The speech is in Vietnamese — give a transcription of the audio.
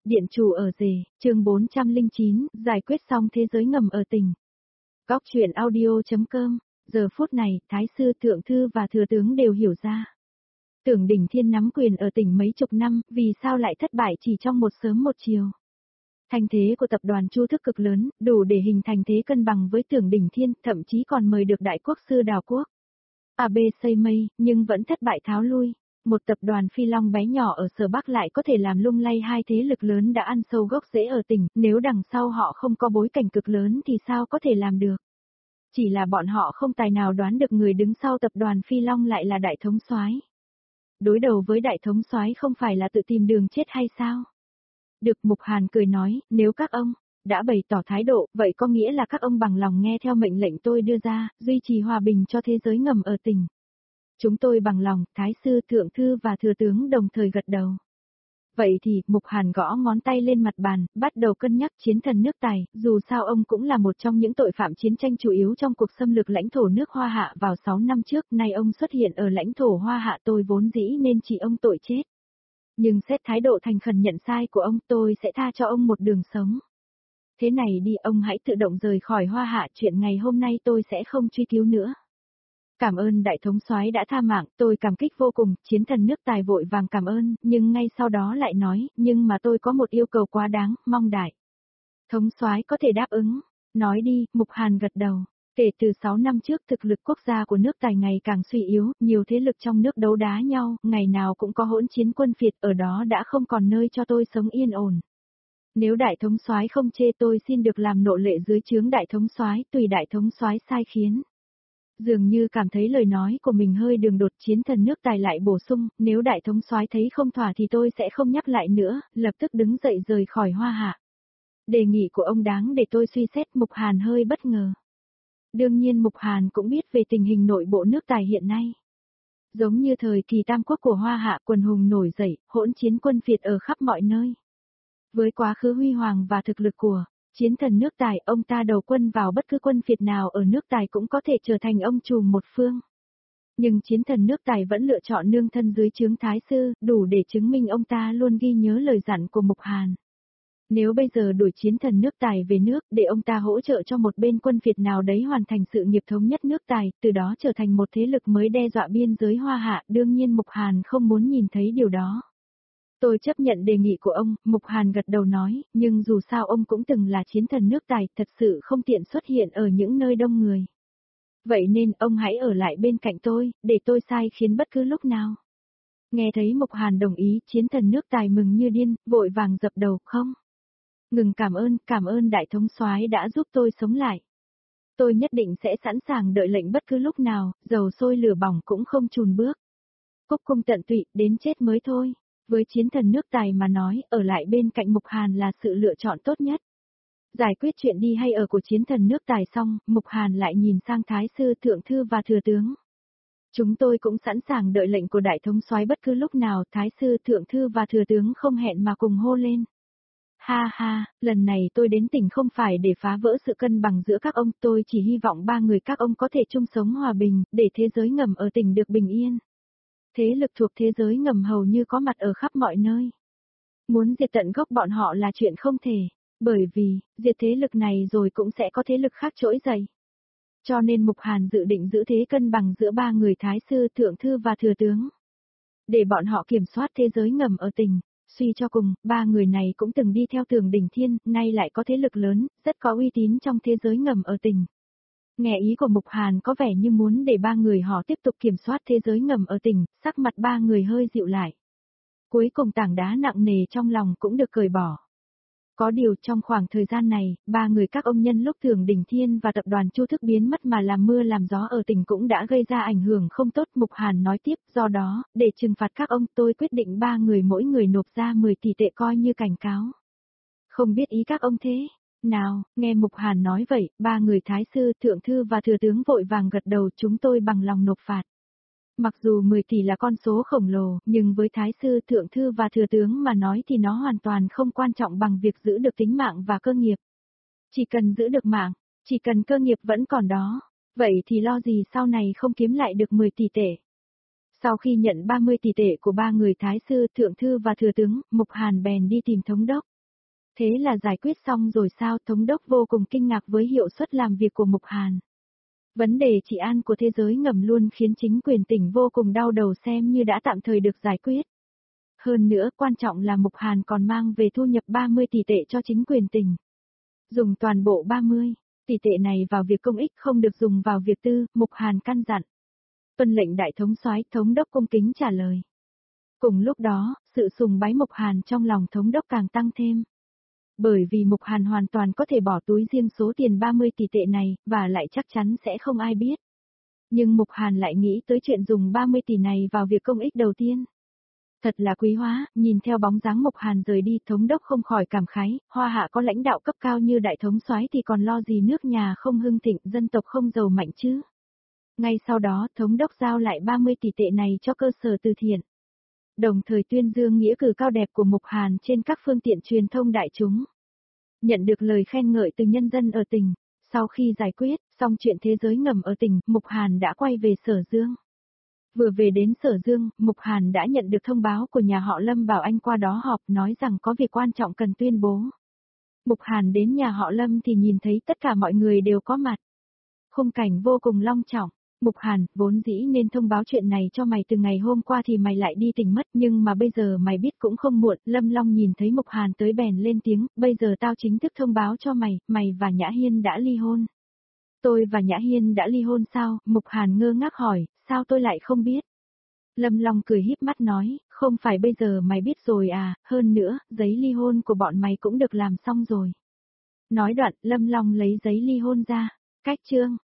Điện chủ ở rể, chương 409, giải quyết xong thế giới ngầm ở tỉnh. Góc truyện audio.com, giờ phút này, Thái sư Thượng Thư và Thừa tướng đều hiểu ra. Tưởng Đỉnh Thiên nắm quyền ở tỉnh mấy chục năm, vì sao lại thất bại chỉ trong một sớm một chiều. Thành thế của tập đoàn Chu Thức cực lớn, đủ để hình thành thế cân bằng với Tưởng Đỉnh Thiên, thậm chí còn mời được đại quốc sư đào quốc. AB xây mây, nhưng vẫn thất bại tháo lui. Một tập đoàn phi long bé nhỏ ở Sở Bắc lại có thể làm lung lay hai thế lực lớn đã ăn sâu gốc rễ ở tỉnh, nếu đằng sau họ không có bối cảnh cực lớn thì sao có thể làm được. Chỉ là bọn họ không tài nào đoán được người đứng sau tập đoàn phi long lại là đại thống soái. Đối đầu với đại thống soái không phải là tự tìm đường chết hay sao? Được, Mục Hàn cười nói, nếu các ông đã bày tỏ thái độ, vậy có nghĩa là các ông bằng lòng nghe theo mệnh lệnh tôi đưa ra, duy trì hòa bình cho thế giới ngầm ở tỉnh. Chúng tôi bằng lòng, Thái sư Thượng Thư và Thừa tướng đồng thời gật đầu. Vậy thì, Mục Hàn gõ ngón tay lên mặt bàn, bắt đầu cân nhắc chiến thần nước Tài, dù sao ông cũng là một trong những tội phạm chiến tranh chủ yếu trong cuộc xâm lược lãnh thổ nước Hoa Hạ vào 6 năm trước, nay ông xuất hiện ở lãnh thổ Hoa Hạ tôi vốn dĩ nên chỉ ông tội chết. Nhưng xét thái độ thành khẩn nhận sai của ông tôi sẽ tha cho ông một đường sống. Thế này đi, ông hãy tự động rời khỏi Hoa Hạ, chuyện ngày hôm nay tôi sẽ không truy cứu nữa. Cảm ơn đại thống soái đã tha mạng, tôi cảm kích vô cùng, chiến thần nước Tài vội vàng cảm ơn, nhưng ngay sau đó lại nói, nhưng mà tôi có một yêu cầu quá đáng, mong đại thống soái có thể đáp ứng. Nói đi, Mục Hàn gật đầu. Kể từ 6 năm trước thực lực quốc gia của nước Tài ngày càng suy yếu, nhiều thế lực trong nước đấu đá nhau, ngày nào cũng có hỗn chiến quân phiệt, ở đó đã không còn nơi cho tôi sống yên ổn. Nếu đại thống soái không chê tôi xin được làm nô lệ dưới trướng đại thống soái, tùy đại thống soái sai khiến. Dường như cảm thấy lời nói của mình hơi đường đột, chiến thần nước Tài lại bổ sung, nếu đại thống soái thấy không thỏa thì tôi sẽ không nhắc lại nữa, lập tức đứng dậy rời khỏi Hoa Hạ. Đề nghị của ông đáng để tôi suy xét. Mục Hàn hơi bất ngờ. Đương nhiên Mục Hàn cũng biết về tình hình nội bộ nước Tài hiện nay. Giống như thời kỳ Tam Quốc của Hoa Hạ, quần hùng nổi dậy, hỗn chiến quân phiệt ở khắp mọi nơi. Với quá khứ huy hoàng và thực lực của chiến thần nước Tài, ông ta đầu quân vào bất cứ quân phiệt nào ở nước Tài cũng có thể trở thành ông trùm một phương. Nhưng chiến thần nước Tài vẫn lựa chọn nương thân dưới trướng Thái sư, đủ để chứng minh ông ta luôn ghi nhớ lời dặn của Mục Hàn. Nếu bây giờ đuổi chiến thần nước Tài về nước, để ông ta hỗ trợ cho một bên quân phiệt nào đấy hoàn thành sự nghiệp thống nhất nước Tài, từ đó trở thành một thế lực mới đe dọa biên giới Hoa Hạ, đương nhiên Mục Hàn không muốn nhìn thấy điều đó. Tôi chấp nhận đề nghị của ông, Mục Hàn gật đầu nói, nhưng dù sao ông cũng từng là chiến thần nước Tài, thật sự không tiện xuất hiện ở những nơi đông người. Vậy nên ông hãy ở lại bên cạnh tôi, để tôi sai khiến bất cứ lúc nào. Nghe thấy Mục Hàn đồng ý, chiến thần nước Tài mừng như điên, vội vàng dập đầu, không. Ngừng, cảm ơn đại thống soái đã giúp tôi sống lại. Tôi nhất định sẽ sẵn sàng đợi lệnh bất cứ lúc nào, dầu sôi lửa bỏng cũng không chùn bước. Cúc cung tận tụy, đến chết mới thôi. Với chiến thần nước Tài mà nói, ở lại bên cạnh Mục Hàn là sự lựa chọn tốt nhất. Giải quyết chuyện đi hay ở của chiến thần nước Tài xong, Mục Hàn lại nhìn sang Thái sư Thượng Thư và Thừa tướng. Chúng tôi cũng sẵn sàng đợi lệnh của đại thống soái bất cứ lúc nào. Thái sư Thượng Thư và Thừa tướng không hẹn mà cùng hô lên. Ha ha, lần này tôi đến tỉnh không phải để phá vỡ sự cân bằng giữa các ông, tôi chỉ hy vọng ba người các ông có thể chung sống hòa bình, để thế giới ngầm ở tỉnh được bình yên. Thế lực thuộc thế giới ngầm hầu như có mặt ở khắp mọi nơi. Muốn diệt tận gốc bọn họ là chuyện không thể, bởi vì, diệt thế lực này rồi cũng sẽ có thế lực khác trỗi dậy. Cho nên Mục Hàn dự định giữ thế cân bằng giữa ba người Thái sư Thượng Thư và Thừa tướng. Để bọn họ kiểm soát thế giới ngầm ở tỉnh. Suy cho cùng, ba người này cũng từng đi theo Tưởng Đỉnh Thiên, nay lại có thế lực lớn, rất có uy tín trong thế giới ngầm ở tỉnh. Nghe ý của Mục Hàn có vẻ như muốn để ba người họ tiếp tục kiểm soát thế giới ngầm ở tỉnh, sắc mặt ba người hơi dịu lại. Cuối cùng tảng đá nặng nề trong lòng cũng được cởi bỏ. Có điều trong khoảng thời gian này, ba người các ông nhân lúc Tưởng Đỉnh Thiên và tập đoàn Chu Thức biến mất mà làm mưa làm gió ở tỉnh cũng đã gây ra ảnh hưởng không tốt. Mục Hàn nói tiếp, do đó, để trừng phạt các ông tôi quyết định ba người mỗi người nộp ra 10 tỷ tệ coi như cảnh cáo. Không biết ý các ông thế nào? Nghe Mục Hàn nói vậy, ba người Thái sư, Thượng Thư và Thừa tướng vội vàng gật đầu, chúng tôi bằng lòng nộp phạt. Mặc dù 10 tỷ là con số khổng lồ, nhưng với Thái sư, Thượng Thư và Thừa tướng mà nói thì nó hoàn toàn không quan trọng bằng việc giữ được tính mạng và cơ nghiệp. Chỉ cần giữ được mạng, chỉ cần cơ nghiệp vẫn còn đó, vậy thì lo gì sau này không kiếm lại được 10 tỷ tệ. Sau khi nhận 30 tỷ tệ của ba người Thái sư, Thượng Thư và Thừa tướng, Mục Hàn bèn đi tìm thống đốc. Thế là giải quyết xong rồi sao? Thống đốc vô cùng kinh ngạc với hiệu suất làm việc của Mục Hàn. Vấn đề trị an của thế giới ngầm luôn khiến chính quyền tỉnh vô cùng đau đầu xem như đã tạm thời được giải quyết. Hơn nữa, quan trọng là Mục Hàn còn mang về thu nhập 30 tỷ tệ cho chính quyền tỉnh. Dùng toàn bộ 30 tỷ tệ này vào việc công ích không được dùng vào việc tư, Mục Hàn căn dặn. Tuân lệnh đại thống soái, thống đốc cung kính trả lời. Cùng lúc đó, sự sùng bái Mục Hàn trong lòng thống đốc càng tăng thêm. Bởi vì Mục Hàn hoàn toàn có thể bỏ túi riêng số tiền 30 tỷ tệ này, và lại chắc chắn sẽ không ai biết. Nhưng Mục Hàn lại nghĩ tới chuyện dùng 30 tỷ này vào việc công ích đầu tiên. Thật là quý hóa, nhìn theo bóng dáng Mục Hàn rời đi, thống đốc không khỏi cảm khái, Hoa Hạ có lãnh đạo cấp cao như đại thống soái thì còn lo gì nước nhà không hưng thịnh, dân tộc không giàu mạnh chứ. Ngay sau đó, thống đốc giao lại 30 tỷ tệ này cho cơ sở từ thiện. Đồng thời tuyên dương nghĩa cử cao đẹp của Mục Hàn trên các phương tiện truyền thông đại chúng. Nhận được lời khen ngợi từ nhân dân ở tỉnh, sau khi giải quyết xong chuyện thế giới ngầm ở tỉnh, Mục Hàn đã quay về Sở Dương. Vừa về đến Sở Dương, Mục Hàn đã nhận được thông báo của nhà họ Lâm bảo anh qua đó họp nói rằng có việc quan trọng cần tuyên bố. Mục Hàn đến nhà họ Lâm thì nhìn thấy tất cả mọi người đều có mặt. Khung cảnh vô cùng long trọng. Mục Hàn, vốn dĩ nên thông báo chuyện này cho mày từ ngày hôm qua thì mày lại đi tỉnh mất, nhưng mà bây giờ mày biết cũng không muộn. Lâm Long nhìn thấy Mục Hàn tới bèn lên tiếng, bây giờ tao chính thức thông báo cho mày, mày và Nhã Hiên đã ly hôn. Tôi và Nhã Hiên đã ly hôn sao? Mục Hàn ngơ ngác hỏi, sao tôi lại không biết? Lâm Long cười híp mắt nói, không phải bây giờ mày biết rồi à, hơn nữa, giấy ly hôn của bọn mày cũng được làm xong rồi. Nói đoạn, Lâm Long lấy giấy ly hôn ra, cách chương.